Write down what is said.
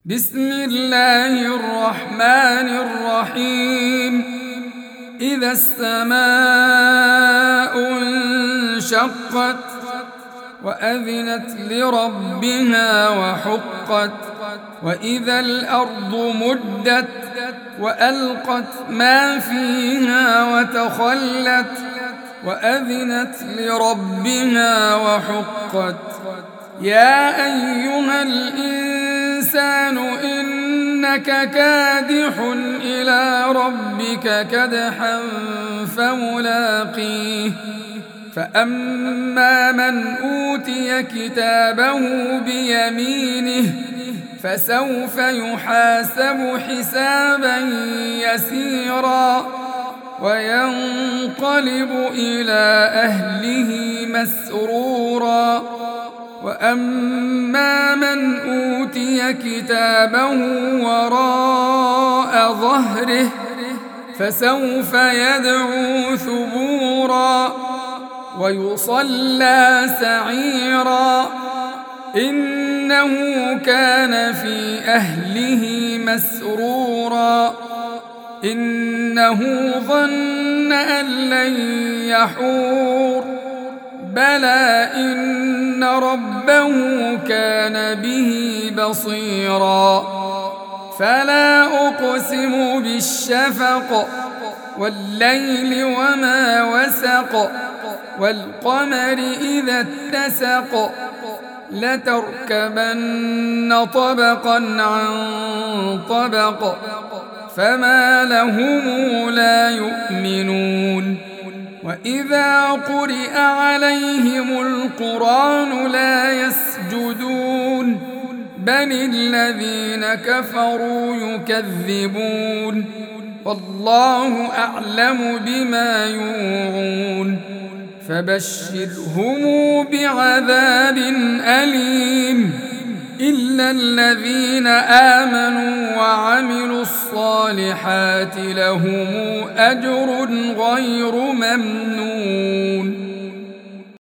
بسم الله الرحمن الرحيم. إذا السماء انشقت وأذنت لربها وحقت وإذا الأرض مدت وألقت ما فيها وتخلت وأذنت لربها وحقت. يا أيها الإنسان إنك كادح إلى ربك كدحا فملاقيه. فأما من أوتي كتابه بيمينه فسوف يحاسب حسابا يسيرا وينقلب إلى أهله مسرورا. وأما من أوتي كتابه وراء ظهره فسوف يدعو ثبورا ويصلى سعيرا إنه كان في أهله مسرورا إنه ظن أن لن يحور بلى إن ربه كان به بصيرا. فلا أقسم بالشفق والليل وما وسق والقمر إذا اتسق لتركبن طبقا عن طبق فما لهم لا يؤمنون. وإذا قرئ عليهم القرآن لا يسجدون بل الذين كفروا يكذبون والله أعلم بما يوعون. فبشرهم بعذاب أليم إلا الذين آمنوا وعملوا الصالحات لهم أجر غير ممنون.